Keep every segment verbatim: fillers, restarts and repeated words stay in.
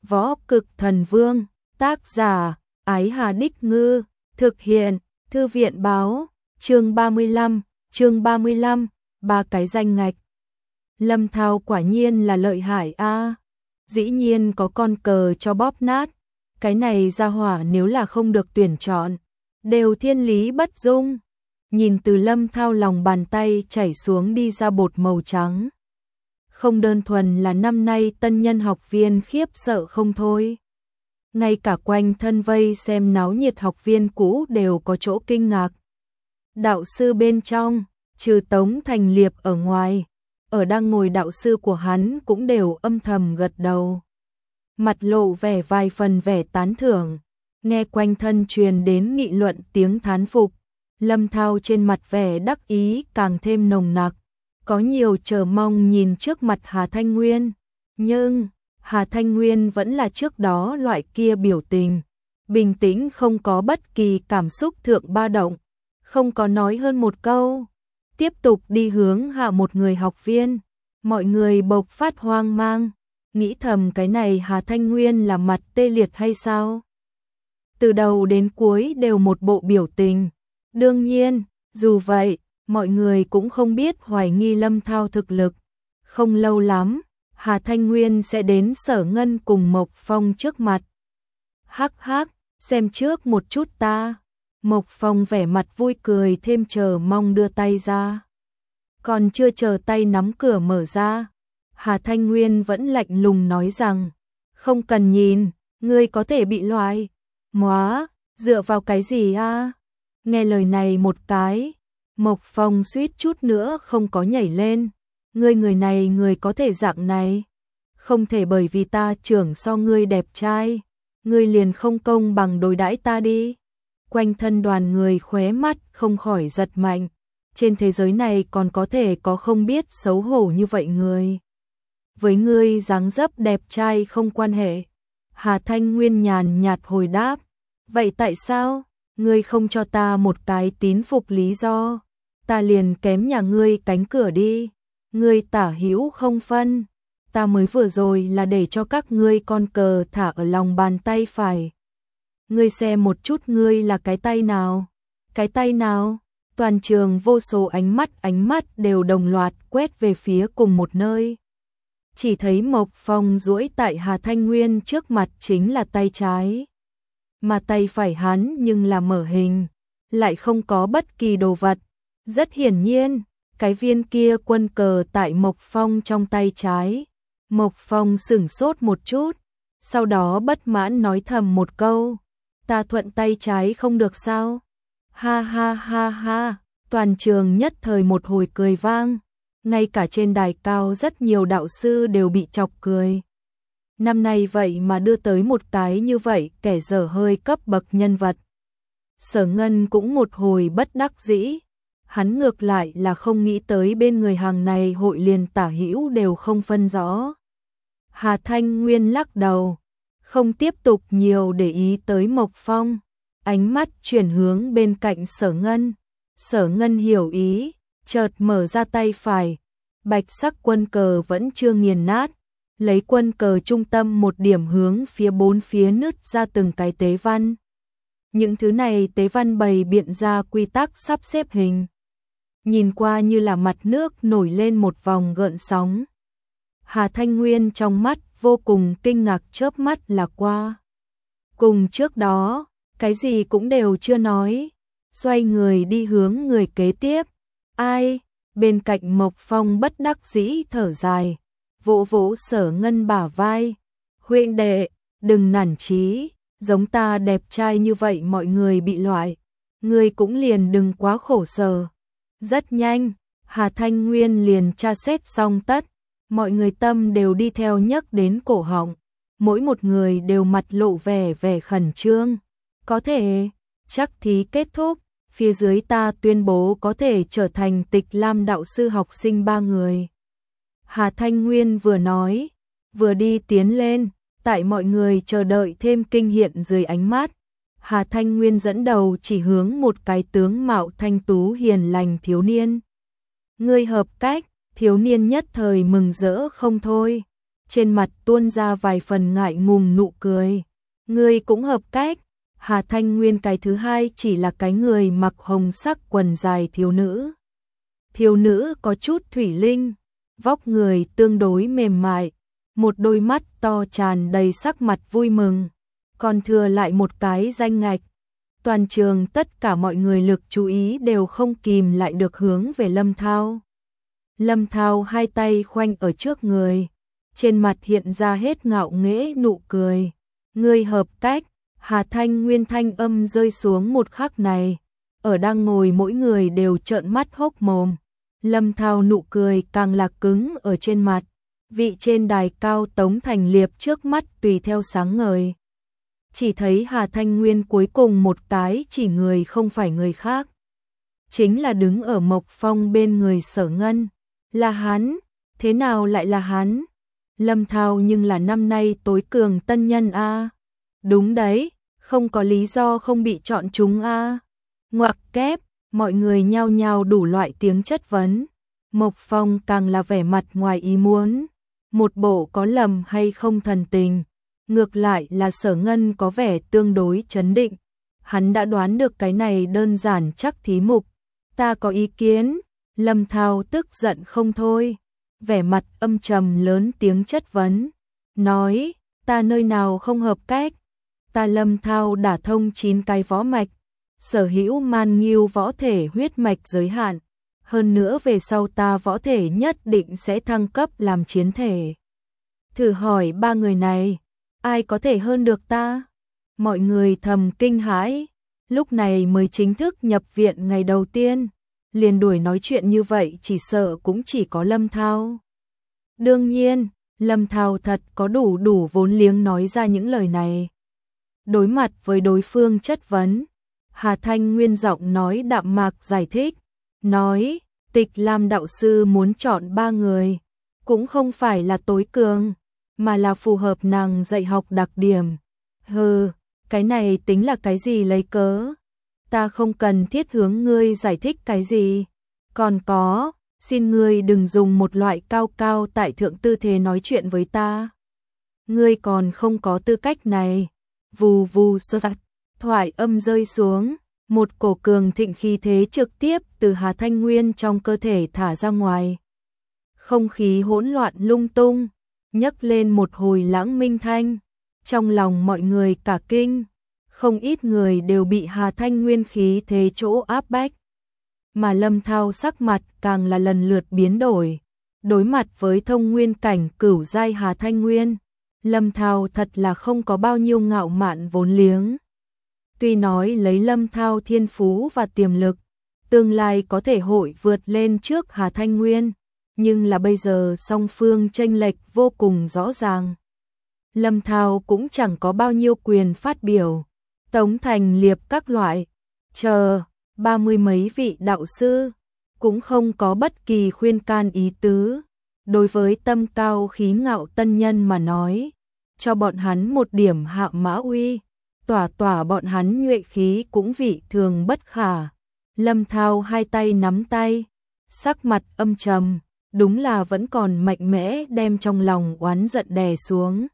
Võ Cực Thần Vương, tác giả, Ái Hà Đích Ngư, thực hiện, Thư viện báo, chương ba mươi lăm, chương ba mươi lăm, ba cái danh ngạch. Lâm Thao quả nhiên là lợi hại a, dĩ nhiên có con cờ cho bóp nát, cái này ra hỏa nếu là không được tuyển chọn, đều thiên lý bất dung. Nhìn từ Lâm Thao lòng bàn tay chảy xuống đi ra bột màu trắng. Không đơn thuần là năm nay tân nhân học viên khiếp sợ không thôi. Ngay cả quanh thân vây xem náo nhiệt học viên cũ đều có chỗ kinh ngạc. Đạo sư bên trong, trừ Tống Thành Liệp ở ngoài, ở đang ngồi đạo sư của hắn cũng đều âm thầm gật đầu. Mặt lộ vẻ vài phần vẻ tán thưởng, nghe quanh thân truyền đến nghị luận tiếng thán phục. Lâm Thao trên mặt vẻ đắc ý càng thêm nồng nặc, có nhiều chờ mong nhìn trước mặt Hà Thanh Nguyên. Nhưng, Hà Thanh Nguyên vẫn là trước đó loại kia biểu tình, bình tĩnh không có bất kỳ cảm xúc thượng ba động, không có nói hơn một câu. Tiếp tục đi hướng hạ một người học viên, mọi người bộc phát hoang mang, nghĩ thầm cái này Hà Thanh Nguyên là mặt tê liệt hay sao? Từ đầu đến cuối đều một bộ biểu tình. Đương nhiên, dù vậy, mọi người cũng không biết hoài nghi Lâm Thao thực lực. Không lâu lắm, Hà Thanh Nguyên sẽ đến Sở Ngân cùng Mộc Phong trước mặt. Hắc hắc, xem trước một chút ta. Mộc Phong vẻ mặt vui cười thêm chờ mong đưa tay ra. Còn chưa chờ tay nắm cửa mở ra, Hà Thanh Nguyên vẫn lạnh lùng nói rằng, không cần nhìn, ngươi có thể bị loại. Móa, dựa vào cái gì a? Nghe lời này một cái, Mộc Phong suýt chút nữa không có nhảy lên. Ngươi người này người có thể dạng này, không thể bởi vì ta trưởng so ngươi đẹp trai, ngươi liền không công bằng đối đãi ta đi. Quanh thân đoàn người khóe mắt không khỏi giật mạnh, trên thế giới này còn có thể có không biết xấu hổ như vậy người. Với ngươi dáng dấp đẹp trai không quan hệ. Hà Thanh Nguyên nhàn nhạt hồi đáp, vậy tại sao? Ngươi không cho ta một cái tín phục lý do, ta liền kém nhà ngươi cánh cửa đi. Ngươi tả hữu không phân, ta mới vừa rồi là để cho các ngươi con cờ thả ở lòng bàn tay phải. Ngươi xem một chút ngươi là cái tay nào? Cái tay nào? Toàn trường vô số ánh mắt ánh mắt đều đồng loạt quét về phía cùng một nơi. Chỉ thấy Mộc Phong duỗi tại Hà Thanh Nguyên trước mặt chính là tay trái. Mà tay phải hắn nhưng là mở hình, lại không có bất kỳ đồ vật. Rất hiển nhiên, cái viên kia quân cờ tại Mộc Phong trong tay trái. Mộc Phong sửng sốt một chút, sau đó bất mãn nói thầm một câu, ta thuận tay trái không được sao? Ha ha ha ha, toàn trường nhất thời một hồi cười vang, ngay cả trên đài cao rất nhiều đạo sư đều bị chọc cười. Năm nay vậy mà đưa tới một cái như vậy kẻ dở hơi cấp bậc nhân vật. Sở Ngân cũng một hồi bất đắc dĩ, hắn ngược lại là không nghĩ tới bên người hàng này hội liền tả hữu đều không phân rõ. Hà Thanh Nguyên lắc đầu, không tiếp tục nhiều để ý tới Mộc Phong, ánh mắt chuyển hướng bên cạnh Sở Ngân. Sở Ngân hiểu ý, chợt mở ra tay phải, bạch sắc quân cờ vẫn chưa nghiền nát, lấy quân cờ trung tâm một điểm hướng phía bốn phía nứt ra từng cái tế văn. Những thứ này tế văn bày biện ra quy tắc sắp xếp hình, nhìn qua như là mặt nước nổi lên một vòng gợn sóng. Hà Thanh Nguyên trong mắt vô cùng kinh ngạc chớp mắt là qua. Cùng trước đó, cái gì cũng đều chưa nói, xoay người đi hướng người kế tiếp. Ai? Bên cạnh Mộc Phong bất đắc dĩ thở dài, vỗ vỗ Sở Ngân bả vai. Huynh đệ, đừng nản chí, giống ta đẹp trai như vậy mọi người bị loại, ngươi cũng liền đừng quá khổ sở. Rất nhanh, Hà Thanh Nguyên liền tra xét xong tất, mọi người tâm đều đi theo nhấc đến cổ họng, mỗi một người đều mặt lộ vẻ vẻ khẩn trương. Có thể, chắc thí kết thúc, phía dưới ta tuyên bố có thể trở thành Tịch Lam đạo sư học sinh ba người. Hà Thanh Nguyên vừa nói, vừa đi tiến lên, tại mọi người chờ đợi thêm kinh hiện dưới ánh mắt. Hà Thanh Nguyên dẫn đầu chỉ hướng một cái tướng mạo thanh tú hiền lành thiếu niên. Ngươi hợp cách, thiếu niên nhất thời mừng rỡ không thôi. trên mặt tuôn ra vài phần ngại ngùng nụ cười. Ngươi cũng hợp cách. Hà Thanh Nguyên cái thứ hai chỉ là cái người mặc hồng sắc quần dài thiếu nữ. Thiếu nữ có chút thủy linh, vóc người tương đối mềm mại, một đôi mắt to tràn đầy sắc mặt vui mừng, còn thừa lại một cái danh ngạch. Toàn trường tất cả mọi người lực chú ý đều không kìm lại được hướng về Lâm Thao. Lâm Thao hai tay khoanh ở trước người, trên mặt hiện ra hết ngạo nghễ nụ cười. Ngươi hợp cách. Hà Thanh Nguyên thanh âm rơi xuống một khắc này, ở đang ngồi mỗi người đều trợn mắt hốc mồm. Lâm Thao nụ cười càng là cứng ở trên mặt, vị trên đài cao Tống Thành Liệp trước mắt tùy theo sáng ngời. Chỉ thấy Hà Thanh Nguyên cuối cùng một cái chỉ người không phải người khác, chính là đứng ở Mộc Phong bên người Sở Ngân. Là hắn, thế nào lại là hắn? Lâm Thao nhưng là năm nay tối cường tân nhân a. Đúng đấy, không có lý do không bị chọn chúng a. Ngoặc kép, mọi người nhao nhao đủ loại tiếng chất vấn. Mộc Phong càng là vẻ mặt ngoài ý muốn, một bộ có lầm hay không thần tình. Ngược lại là Sở Ngân có vẻ tương đối chấn định. Hắn đã đoán được cái này đơn giản chắc thí mục. Ta có ý kiến. Lâm Thao tức giận không thôi, vẻ mặt âm trầm lớn tiếng chất vấn, nói, ta nơi nào không hợp cách? Ta Lâm Thao đả thông chín cái võ mạch, sở hữu man nghiêu võ thể huyết mạch giới hạn, hơn nữa về sau ta võ thể nhất định sẽ thăng cấp làm chiến thể. Thử hỏi ba người này, ai có thể hơn được ta? Mọi người thầm kinh hãi, lúc này mới chính thức nhập viện ngày đầu tiên, liền đuổi nói chuyện như vậy chỉ sợ cũng chỉ có Lâm Thao. Đương nhiên, Lâm Thao thật có đủ đủ vốn liếng nói ra những lời này. Đối mặt với đối phương chất vấn, Hà Thanh Nguyên giọng nói đạm mạc giải thích, nói, Tịch Lam đạo sư muốn chọn ba người, cũng không phải là tối cường, mà là phù hợp nàng dạy học đặc điểm. Hừ, cái này tính là cái gì lấy cớ? Ta không cần thiết hướng ngươi giải thích cái gì. Còn có, xin ngươi đừng dùng một loại cao cao tại thượng tư thế nói chuyện với ta. Ngươi còn không có tư cách này. Vù vù sơ tạc, thoại âm rơi xuống, một cổ cường thịnh khí thế trực tiếp từ Hà Thanh Nguyên trong cơ thể thả ra ngoài. Không khí hỗn loạn lung tung, nhấc lên một hồi lãng minh thanh, trong lòng mọi người cả kinh, không ít người đều bị Hà Thanh Nguyên khí thế chỗ áp bách. Mà Lâm Thao sắc mặt càng là lần lượt biến đổi, đối mặt với thông nguyên cảnh cửu giai Hà Thanh Nguyên, Lâm Thao thật là không có bao nhiêu ngạo mạn vốn liếng. Tuy nói lấy Lâm Thao thiên phú và tiềm lực, tương lai có thể hội vượt lên trước Hà Thanh Nguyên, nhưng là bây giờ song phương chênh lệch vô cùng rõ ràng. Lâm Thao cũng chẳng có bao nhiêu quyền phát biểu, Tống Thành Liệp các loại, chờ, ba mươi mấy vị đạo sư, cũng không có bất kỳ khuyên can ý tứ. Đối với tâm cao khí ngạo tân nhân mà nói, cho bọn hắn một điểm hạ mã uy, tỏa tỏa bọn hắn nhuệ khí cũng vị thường bất khả. Lâm Thao hai tay nắm tay, sắc mặt âm trầm, đúng là vẫn còn mạnh mẽ đem trong lòng oán giận đè xuống.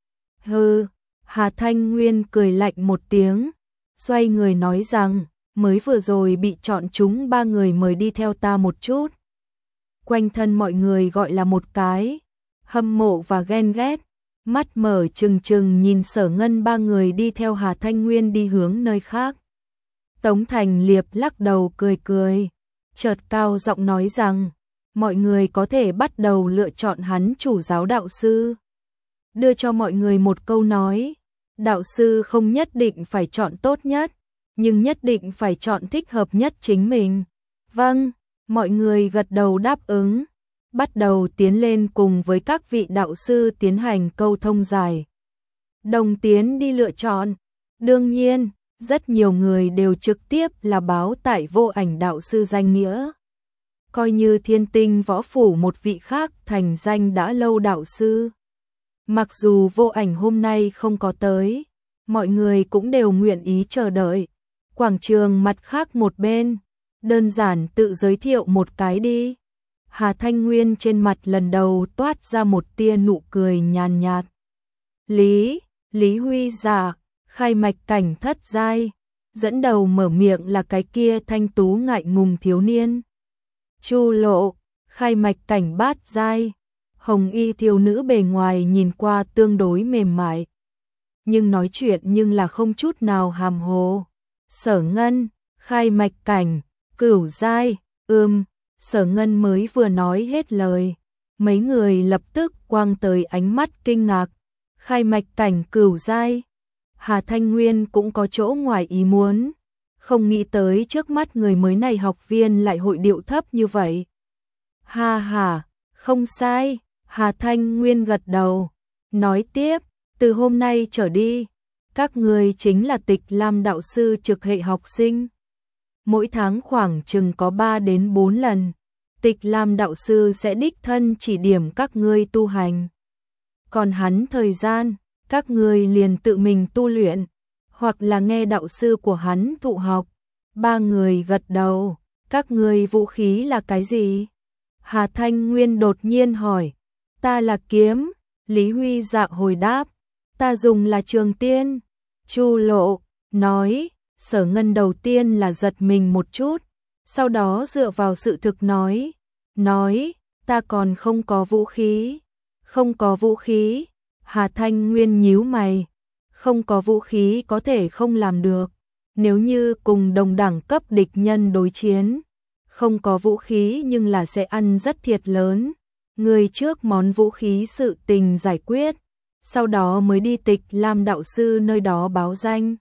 Hừ, Hà Thanh Nguyên cười lạnh một tiếng, xoay người nói rằng, mới vừa rồi bị chọn chúng ba người mời đi theo ta một chút. Quanh thân mọi người gọi là một cái, hâm mộ và ghen ghét, mắt mở trừng trừng nhìn Sở Ngân ba người đi theo Hà Thanh Nguyên đi hướng nơi khác. Tống Thành Liệp lắc đầu cười cười, chợt cao giọng nói rằng, mọi người có thể bắt đầu lựa chọn hắn chủ giáo đạo sư. Đưa cho mọi người một câu nói, đạo sư không nhất định phải chọn tốt nhất, nhưng nhất định phải chọn thích hợp nhất chính mình. Vâng, mọi người gật đầu đáp ứng, bắt đầu tiến lên cùng với các vị đạo sư tiến hành câu thông giải. Đồng tiến đi lựa chọn, đương nhiên, rất nhiều người đều trực tiếp là báo tại Vô Ảnh đạo sư danh nghĩa. Coi như Thiên Tinh võ phủ một vị khác thành danh đã lâu đạo sư. Mặc dù Vô Ảnh hôm nay không có tới, mọi người cũng đều nguyện ý chờ đợi. Quảng trường mặt khác một bên, đơn giản tự giới thiệu một cái đi. Hà Thanh Nguyên trên mặt lần đầu toát ra một tia nụ cười nhàn nhạt. Lý, Lý Huy Dạ, khai mạch cảnh thất giai, dẫn đầu mở miệng là cái kia thanh tú ngại ngùng thiếu niên. Chu Lộ, khai mạch cảnh bát giai, hồng y thiếu nữ bề ngoài nhìn qua tương đối mềm mại, nhưng nói chuyện nhưng là không chút nào hàm hồ. Sở Ngân, khai mạch cảnh, cửu giai, ưm, Sở Ngân mới vừa nói hết lời, mấy người lập tức quang tới ánh mắt kinh ngạc. Khai mạch cảnh cửu giai. Hà Thanh Nguyên cũng có chỗ ngoài ý muốn, không nghĩ tới trước mắt người mới này học viên lại hội điệu thấp như vậy. Ha ha, không sai, Hà Thanh Nguyên gật đầu, nói tiếp, từ hôm nay trở đi, các người chính là Tịch Lam đạo sư trực hệ học sinh. Mỗi tháng khoảng chừng có ba đến bốn lần, Tịch Lam đạo sư sẽ đích thân chỉ điểm các ngươi tu hành. Còn hắn thời gian, các người liền tự mình tu luyện, hoặc là nghe đạo sư của hắn thụ học. Ba người gật đầu, các người vũ khí là cái gì? Hà Thanh Nguyên đột nhiên hỏi, ta là kiếm. Lý Huy Dạ hồi đáp, ta dùng là trường tiên. Chu Lộ nói, Sở Ngân đầu tiên là giật mình một chút, sau đó dựa vào sự thực nói, nói, ta còn không có vũ khí. Không có vũ khí. Hà Thanh Nguyên nhíu mày, không có vũ khí có thể không làm được, nếu như cùng đồng đẳng cấp địch nhân đối chiến, không có vũ khí nhưng là sẽ ăn rất thiệt lớn. Người trước món vũ khí sự tình giải quyết, sau đó mới đi Tịch Lam đạo sư nơi đó báo danh.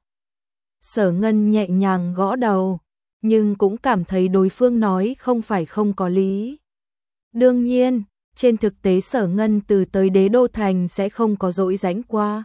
Sở Ngân nhẹ nhàng gõ đầu, nhưng cũng cảm thấy đối phương nói không phải không có lý. Đương nhiên, trên thực tế Sở Ngân từ tới Đế Đô Thành sẽ không có dỗi rãnh qua.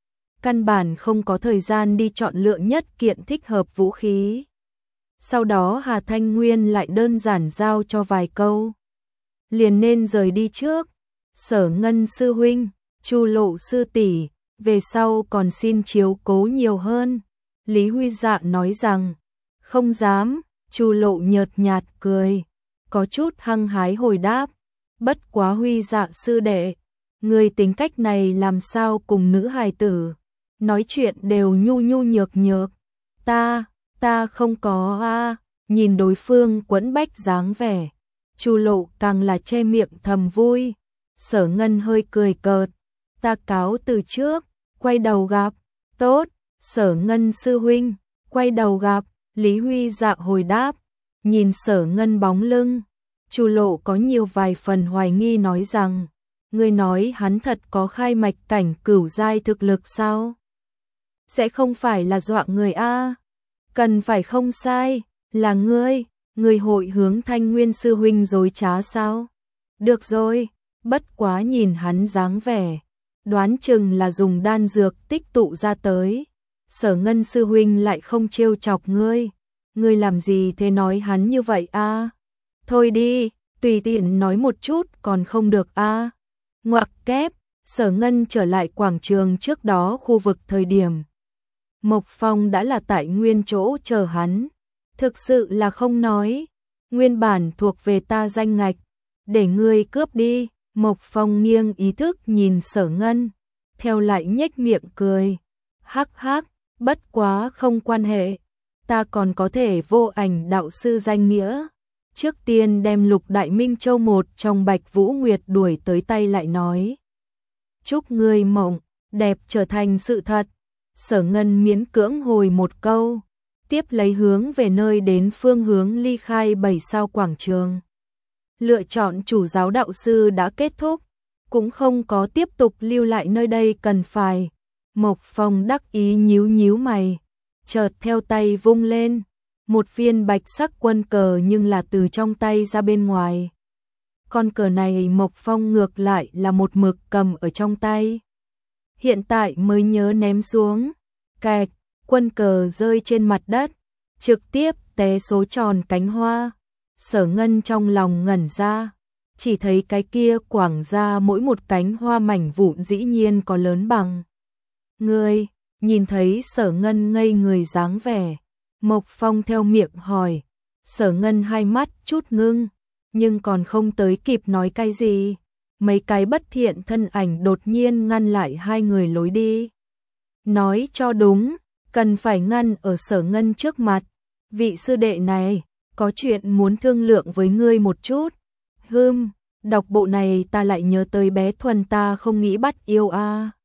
Căn bản không có thời gian đi chọn lựa nhất kiện thích hợp vũ khí. Sau đó Hà Thanh Nguyên lại đơn giản giao cho vài câu, liền nên rời đi trước. Sở Ngân sư huynh, Chu Lộ sư tỷ, về sau còn xin chiếu cố nhiều hơn. Lý Huy Dạ nói rằng, không dám. Chu Lộ nhợt nhạt cười, có chút hăng hái hồi đáp, bất quá Huy Dạ sư đệ, người tính cách này làm sao cùng nữ hài tử, nói chuyện đều nhu nhu nhược nhược. Ta, ta không có a. Nhìn đối phương quẫn bách dáng vẻ, Chu Lộ càng là che miệng thầm vui. Sở Ngân hơi cười cợt, ta cáo từ trước, quay đầu gặp. Tốt, Sở Ngân sư huynh, quay đầu gặp. Lý Huy Dạ hồi đáp, nhìn Sở Ngân bóng lưng, Chu Lộ có nhiều vài phần hoài nghi nói rằng, ngươi nói hắn thật có khai mạch cảnh cửu giai thực lực sao? Sẽ không phải là dọa người a? Cần phải không sai, là ngươi, ngươi hội hướng Thanh Nguyên sư huynh dối trá sao? Được rồi, bất quá nhìn hắn dáng vẻ, đoán chừng là dùng đan dược tích tụ ra tới. Sở Ngân sư huynh lại không trêu chọc ngươi, ngươi làm gì thế nói hắn như vậy a? Thôi đi, tùy tiện nói một chút còn không được a. Ngoặc kép, Sở Ngân trở lại quảng trường trước đó khu vực thời điểm. Mộc Phong đã là tại nguyên chỗ chờ hắn, thực sự là không nói, nguyên bản thuộc về ta danh ngạch, để ngươi cướp đi. Mộc Phong nghiêng ý thức nhìn Sở Ngân, theo lại nhếch miệng cười, hắc hắc, bất quá không quan hệ, ta còn có thể vô ảnh đạo sư danh nghĩa. Trước tiên đem Lục Đại Minh Châu một trong Bạch Vũ Nguyệt đuổi tới tay lại nói, chúc ngươi mộng đẹp trở thành sự thật. Sở Ngân miễn cưỡng hồi một câu, tiếp lấy hướng về nơi đến phương hướng ly khai bảy sao quảng trường. Lựa chọn chủ giáo đạo sư đã kết thúc, cũng không có tiếp tục lưu lại nơi đây cần phải. Mộc Phong đắc ý nhíu nhíu mày, chợt theo tay vung lên, một viên bạch sắc quân cờ nhưng là từ trong tay ra bên ngoài. Con cờ này Mộc Phong ngược lại là một mực cầm ở trong tay, hiện tại mới nhớ ném xuống. Cạch, quân cờ rơi trên mặt đất, trực tiếp té số tròn cánh hoa. Sở Ngân trong lòng ngẩn ra, chỉ thấy cái kia quảng ra mỗi một cánh hoa mảnh vụn dĩ nhiên có lớn bằng người. Nhìn thấy Sở Ngân ngây người dáng vẻ, Mộc Phong theo miệng hỏi. Sở Ngân hai mắt chút ngưng, nhưng còn không tới kịp nói cái gì, mấy cái bất thiện thân ảnh đột nhiên ngăn lại hai người lối đi. Nói cho đúng, cần phải ngăn ở Sở Ngân trước mặt. Vị sư đệ này, có chuyện muốn thương lượng với ngươi một chút. Hừm, đọc bộ này ta lại nhớ tới bé Thuần ta không nghĩ bắt yêu a. À.